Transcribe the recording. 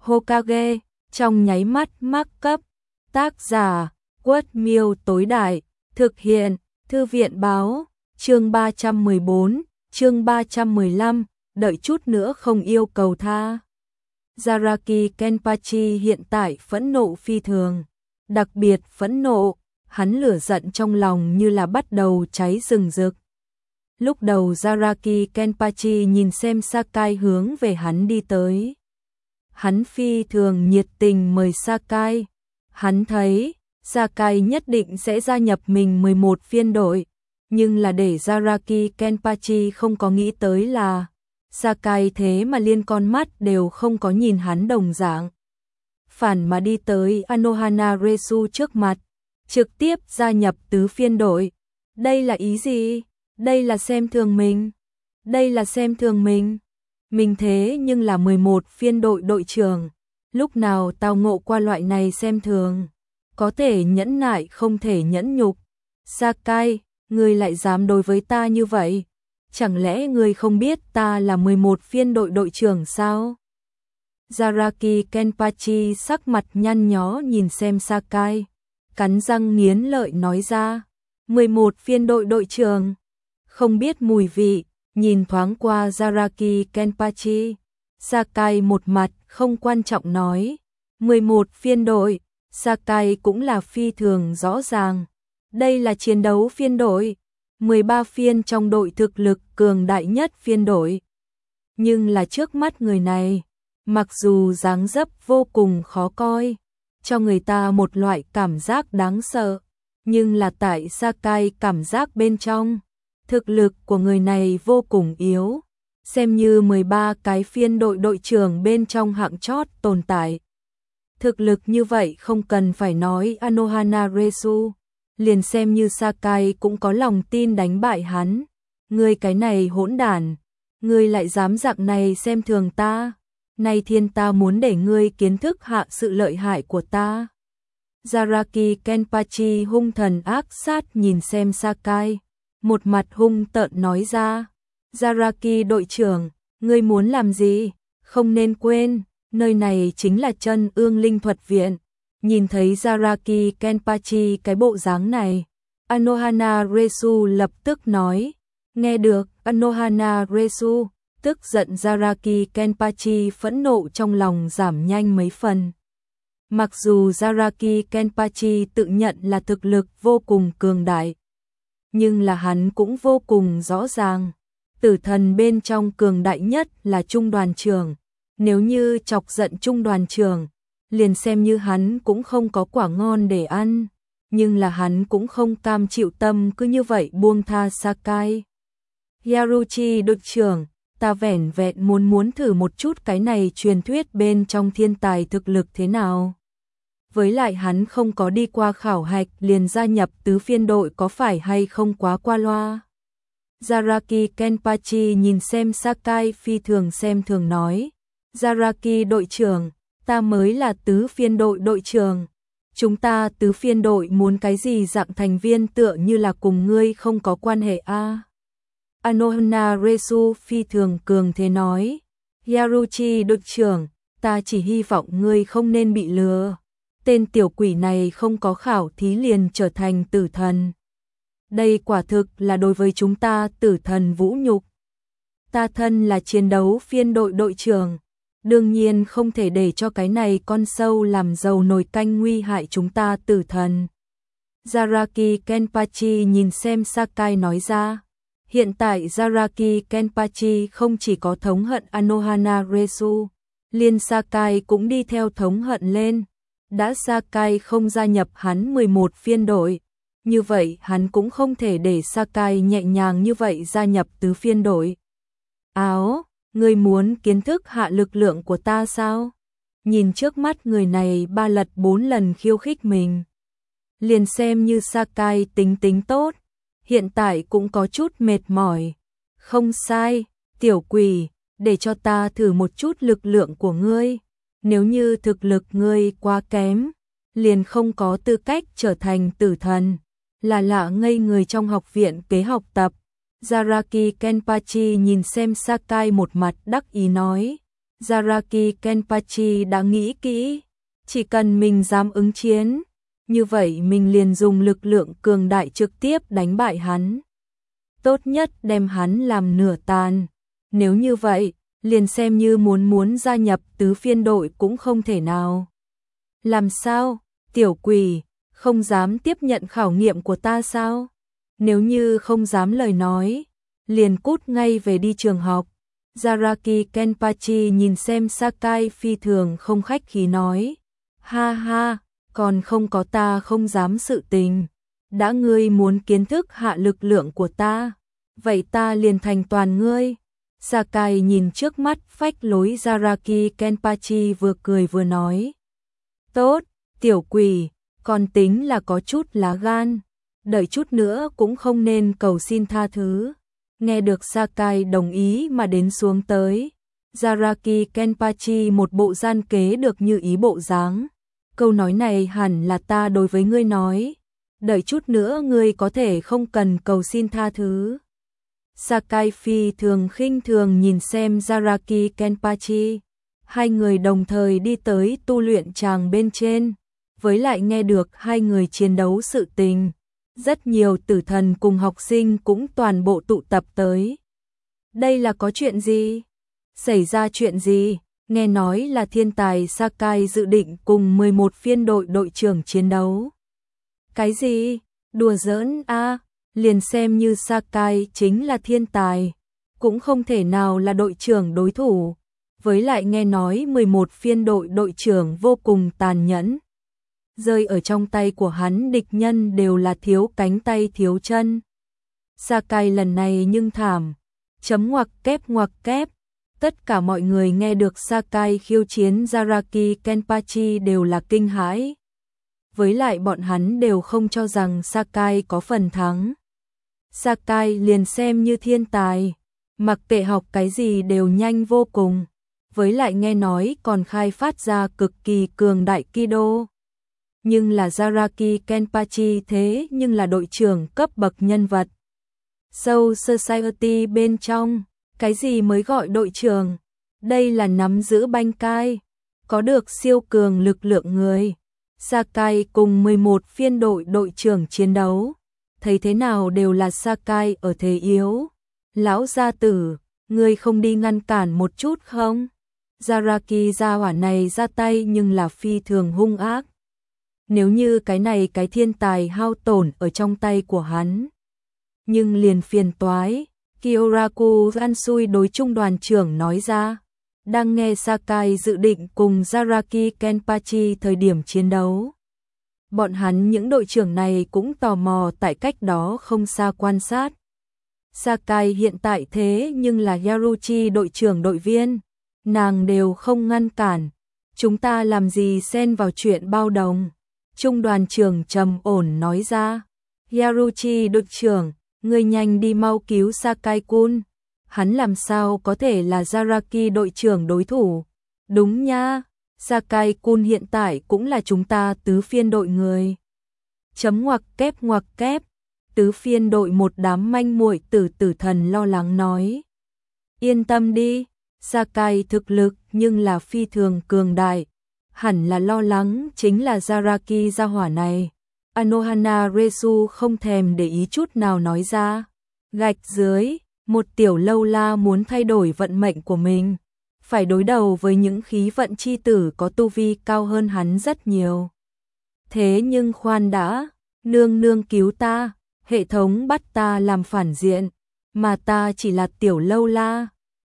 Hokage, trong nháy mắt mắc cấp. Tác giả, Quất Miêu tối đại, thực hiện, Thư viện báo, chương 314, chương 315, đợi chút nữa không yêu cầu tha. Zaraki Kenpachi hiện tại phẫn nộ phi thường, đặc biệt phẫn nộ, hắn lửa giận trong lòng như là bắt đầu cháy rừng rực. Lúc đầu Zaraki Kenpachi nhìn xem Sakai hướng về hắn đi tới. Hắn phi thường nhiệt tình mời Sakai. Hắn thấy Sakai nhất định sẽ gia nhập mình 11 phiên đội, nhưng là để Zaraki Kenpachi không có nghĩ tới là Sakai thế mà liên con mắt đều không có nhìn hắn đồng dạng. Phản mà đi tới Anohana Resu trước mặt, trực tiếp gia nhập tứ phiên đội. Đây là ý gì? Đây là xem thường mình. Đây là xem thường mình. Mình thế nhưng là 11 phiên đội đội trưởng. Lúc nào tao ngộ qua loại này xem thường. Có thể nhẫn nại không thể nhẫn nhục. Sakai, ngươi lại dám đối với ta như vậy? Chẳng lẽ ngươi không biết ta là 11 phiên đội đội trưởng sao? Zaraki Kenpachi sắc mặt nhăn nhó nhìn xem Sakai, cắn răng nghiến lợi nói ra, 11 phiên đội đội trưởng, không biết mùi vị, nhìn thoáng qua Zaraki Kenpachi, Sakai một mặt không quan trọng nói, 11 phiên đội, Sakai cũng là phi thường rõ ràng, đây là chiến đấu phiên đội, 13 phiên trong đội thực lực cường đại nhất phiên đội. Nhưng là trước mắt người này, mặc dù dáng dấp vô cùng khó coi, cho người ta một loại cảm giác đáng sợ, nhưng là tại Sakai cảm giác bên trong, thực lực của người này vô cùng yếu, xem như 13 cái phiên đội đội trưởng bên trong hạng chót tồn tại. Thực lực như vậy không cần phải nói Anohana Resu, liền xem như Sakai cũng có lòng tin đánh bại hắn. Ngươi cái này hỗn đản, ngươi lại dám dạng này xem thường ta. Nay thiên ta muốn để ngươi kiến thức hạ sự lợi hại của ta. Zaraki Kenpachi hung thần ác sát nhìn xem Sakai, một mặt hung tợn nói ra. Zaraki đội trưởng, ngươi muốn làm gì? Không nên quên, nơi này chính là Chân Ương Linh Thuật Viện. Nhìn thấy Zaraki Kenpachi cái bộ dáng này, Anohana Resu lập tức nói. Nghe được Anohana Resu, tức giận Zaraki Kenpachi phẫn nộ trong lòng giảm nhanh mấy phần. Mặc dù Zaraki Kenpachi tự nhận là thực lực vô cùng cường đại, nhưng là hắn cũng vô cùng rõ ràng, tử thần bên trong cường đại nhất là trung đoàn trưởng. Nếu như chọc giận trung đoàn trưởng, liền xem như hắn cũng không có quả ngon để ăn, nhưng là hắn cũng không cam chịu tâm cứ như vậy buông tha Sakai. Yaruchi đội trưởng, ta vẻn vẹn muốn thử một chút cái này truyền thuyết bên trong thiên tài thực lực thế nào. Với lại hắn không có đi qua khảo hạch liền gia nhập tứ phiên đội có phải hay không quá qua loa. Zaraki Kenpachi nhìn xem Sakai phi thường xem thường nói. Zaraki đội trưởng, ta mới là tứ phiên đội đội trưởng. Chúng ta tứ phiên đội muốn cái gì dạng thành viên tựa như là cùng ngươi không có quan hệ a. Anohana Resu phi thường cường thế nói. Yaruchi đội trưởng, ta chỉ hy vọng ngươi không nên bị lừa. Tên tiểu quỷ này không có khảo thí liền trở thành tử thần. Đây quả thực là đối với chúng ta tử thần vũ nhục. Ta thân là chiến đấu phiên đội đội trưởng, đương nhiên không thể để cho cái này con sâu làm dầu nồi canh nguy hại chúng ta tử thần. Zaraki Kenpachi nhìn xem Sakai nói ra. Hiện tại Zaraki Kenpachi không chỉ có thống hận Anohana Resu, liền Sakai cũng đi theo thống hận lên. Đã Sakai không gia nhập hắn 11 phiên đội, như vậy hắn cũng không thể để Sakai nhẹ nhàng như vậy gia nhập tứ phiên đội. Áo, ngươi muốn kiến thức hạ lực lượng của ta sao? Nhìn trước mắt người này 3 lật 4 lần khiêu khích mình. Liền xem như Sakai tính tốt, hiện tại cũng có chút mệt mỏi. Không sai, tiểu quỷ, để cho ta thử một chút lực lượng của ngươi. Nếu như thực lực ngươi quá kém, liền không có tư cách trở thành tử thần. Là lạ ngây người trong học viện kế học tập. Zaraki Kenpachi nhìn xem Sakai một mặt đắc ý nói. Zaraki Kenpachi đã nghĩ kỹ, chỉ cần mình dám ứng chiến, như vậy mình liền dùng lực lượng cường đại trực tiếp đánh bại hắn. Tốt nhất đem hắn làm nửa tàn. Nếu như vậy, liền xem như muốn gia nhập tứ phiên đội cũng không thể nào. Làm sao? Tiểu quỷ, không dám tiếp nhận khảo nghiệm của ta sao? Nếu như không dám lời nói, liền cút ngay về đi trường học. Zaraki Kenpachi nhìn xem Sakai phi thường không khách khí nói. Ha ha, còn không có ta không dám sự tình. Đã ngươi muốn kiến thức hạ lực lượng của ta, vậy ta liền thành toàn ngươi. Sakai nhìn trước mắt phách lối Zaraki Kenpachi vừa cười vừa nói. Tốt, tiểu quỷ, còn tính là có chút lá gan. Đợi chút nữa cũng không nên cầu xin tha thứ. Nghe được Sakai đồng ý mà đến xuống tới. Zaraki Kenpachi một bộ gian kế được như ý bộ dáng. Câu nói này hẳn là ta đối với ngươi nói. Đợi chút nữa ngươi có thể không cần cầu xin tha thứ. Sakai phi thường khinh thường nhìn xem Zaraki Kenpachi. Hai người đồng thời đi tới tu luyện tràng bên trên. Với lại nghe được hai người chiến đấu sự tình. Rất nhiều tử thần cùng học sinh cũng toàn bộ tụ tập tới. Đây là có chuyện gì? Xảy ra chuyện gì? Nghe nói là thiên tài Sakai dự định cùng 11 phiên đội đội trưởng chiến đấu. Cái gì? Đùa giỡn a, liền xem như Sakai chính là thiên tài, cũng không thể nào là đội trưởng đối thủ. Với lại nghe nói 11 phiên đội đội trưởng vô cùng tàn nhẫn. Rơi ở trong tay của hắn địch nhân đều là thiếu cánh tay thiếu chân. Sakai lần này nhưng thảm. Chấm ngoặc kép. Tất cả mọi người nghe được Sakai khiêu chiến Zaraki Kenpachi đều là kinh hãi. Với lại bọn hắn đều không cho rằng Sakai có phần thắng. Sakai liền xem như thiên tài, mặc kệ học cái gì đều nhanh vô cùng. Với lại nghe nói còn khai phát ra cực kỳ cường đại Kido. Nhưng là Zaraki Kenpachi thế nhưng là đội trưởng cấp bậc nhân vật. Soul Society bên trong, cái gì mới gọi đội trưởng? Đây là nắm giữ banh cai, có được siêu cường lực lượng người. Sakai cùng 11 phiên đội đội trưởng chiến đấu, thấy thế nào đều là Sakai ở thế yếu. Lão gia tử, ngươi không đi ngăn cản một chút không? Zaraki gia hỏa này ra tay nhưng là phi thường hung ác. Nếu như cái này cái thiên tài hao tổn ở trong tay của hắn, nhưng liền phiền toái. Kyoraku Gansui đối trung đoàn trưởng nói ra. Đang nghe Sakai dự định cùng Zaraki Kenpachi thời điểm chiến đấu. Bọn hắn những đội trưởng này cũng tò mò tại cách đó không xa quan sát. Sakai hiện tại thế nhưng là Yaruchi đội trưởng đội viên. Nàng đều không ngăn cản. Chúng ta làm gì xen vào chuyện bao đồng. Trung đoàn trưởng trầm ổn nói ra. Yaruchi đội trưởng, ngươi nhanh đi mau cứu Sakai-kun. Hắn làm sao có thể là Zaraki đội trưởng đối thủ. Đúng nha, Sakai-kun hiện tại cũng là chúng ta tứ phiên đội người. Chấm ngoặc kép. Tứ phiên đội một đám manh muội tử thần lo lắng nói. Yên tâm đi, Sakai thực lực nhưng là phi thường cường đại. Hẳn là lo lắng chính là Zaraki gia hỏa này. Anohana Resu không thèm để ý chút nào nói ra. Gạch dưới, một tiểu lâu la muốn thay đổi vận mệnh của mình. Phải đối đầu với những khí vận chi tử có tu vi cao hơn hắn rất nhiều. Thế nhưng khoan đã, nương cứu ta, hệ thống bắt ta làm phản diện, mà ta chỉ là tiểu lâu la.